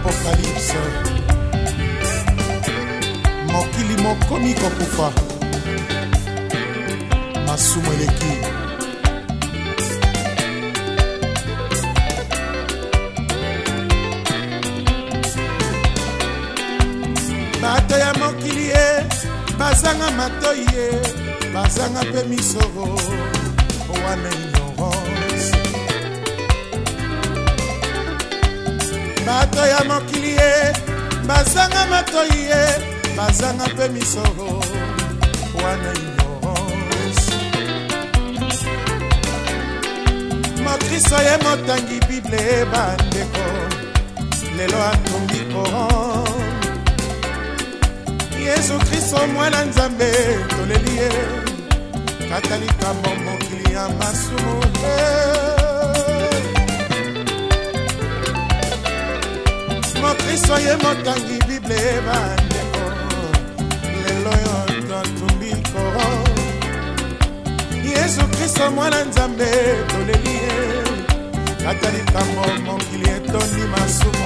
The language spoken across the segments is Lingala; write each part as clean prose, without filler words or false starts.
Apocalypse mokili mokomi kokufa masumu eleki bato ya mokili ye bazanga matoi ye bazanga mpe misoro wana ignorance bato ya mokili ye bazanga matoi ye bazanga mpe misoro wana ignorance mokristo ye motangi bible bandeko lelo atumbi koran Yesu Kristo mwana nzambe toleli ye kata likambo mokili ya masumu mokristo ye motangi bible bandeko lelo yo totumbi koran Yesu Kristo mwana nzambe toleli ye kata likambo mokili etondi masumu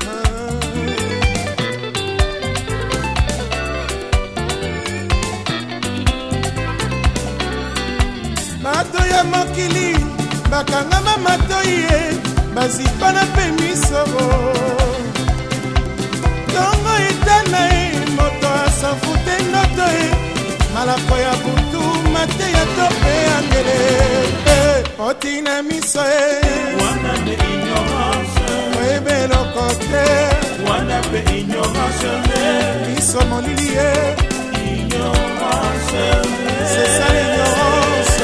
bato ya mokili bakangama matoi ye bazipana mpe misoro ntongo etana ye moto asafute ndoto ye malako ya butu mateya to mpe angele otina miso ye oyebe eloko te miso molili ye c'est ça l'ignorance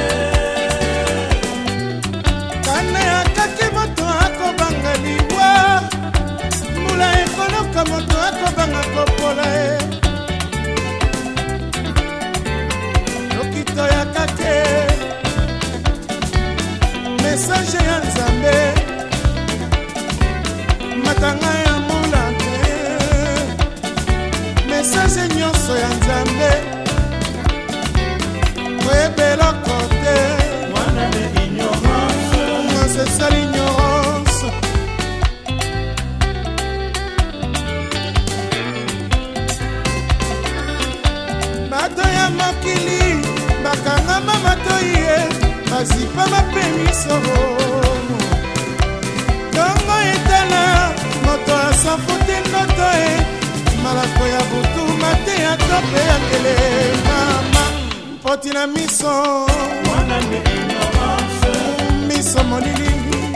moto akobanga kopola ye lokito ya kake message ya nzambe matanga ya molake message nyonso ya nzambe oyebeloko te c'est ça l'ignorance bato ya mokili bakangama matoi ye bazipa mape misoro ntongo etala moto asafute ndoto ye malako ya butu mateya to mpe angele mama mpoti na miso miso molili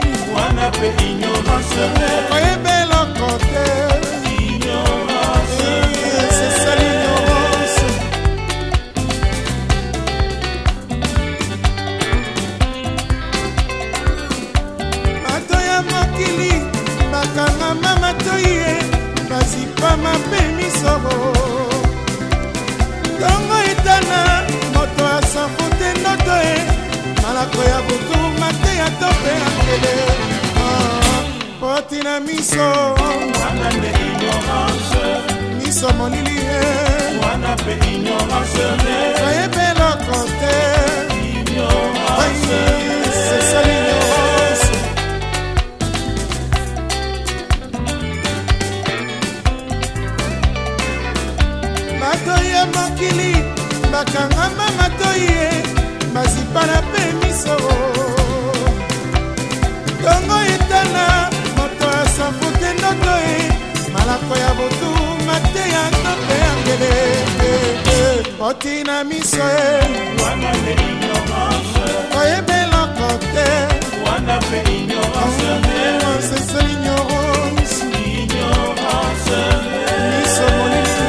oyebeloko te c'est ça l'ignorance bato ya mokili bakangama matoi ye bazipa mape misoro ntongo etana moto asafute ndoto ye malako ya butu mateya to mpe angele poti na miso miso molili ye oyebeloko te c'est ça l'ignorance bato ya mokili bakangama matoi ye bazipana mpe misoro ntongo etana moto asafute ndoto ye malako ya butu mateya to mpe angele poti na miso ye oyebeloko te c'est ça l'ignorance miso molili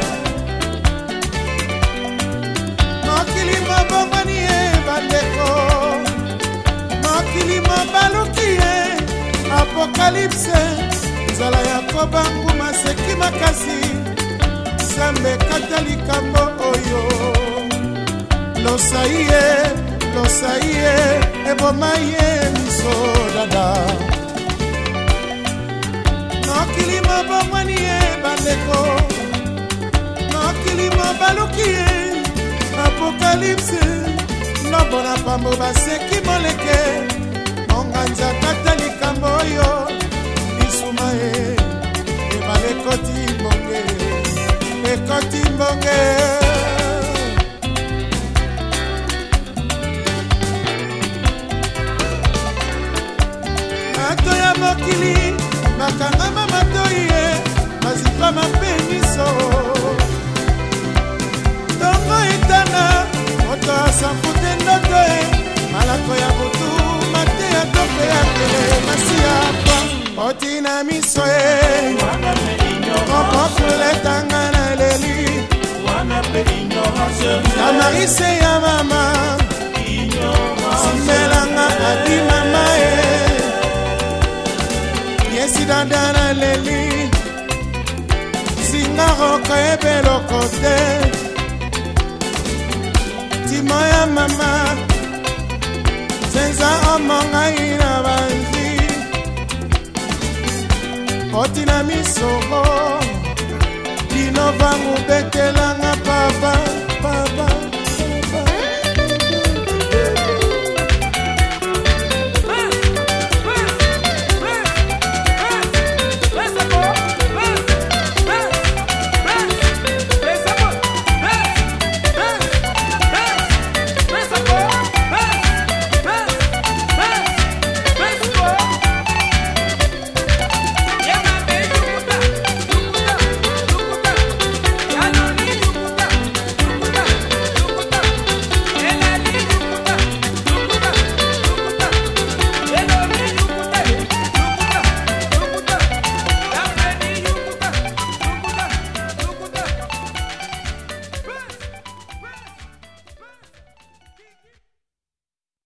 mokili mobongani ye bandeko mokili mobaluki ye apokalypse nzala ya kobanguma seki makasi nzambe kata likambo oyo losai ye eboma ye miso dada mokili mobongwani ye bandeko mokili mobaluki ye apokalypse nobona pambo baseki moleke monganza kata likambo oyo lisuma ye ekoti mbonge, ekoti mbonge. Mato ya mokili bakangama matoi ye bazipa mapeniso tongo etana moto asanfute ndoto ye malako ya butu mate ya tope ya tele masiya pa otina miso ye okokuletanga na leli ya marise ya mama simelanga adi mama ye yesidandana leli singa roko ebeloko te timo ya mama senza omongai na banzi otina misoko lino vangu betelanga papa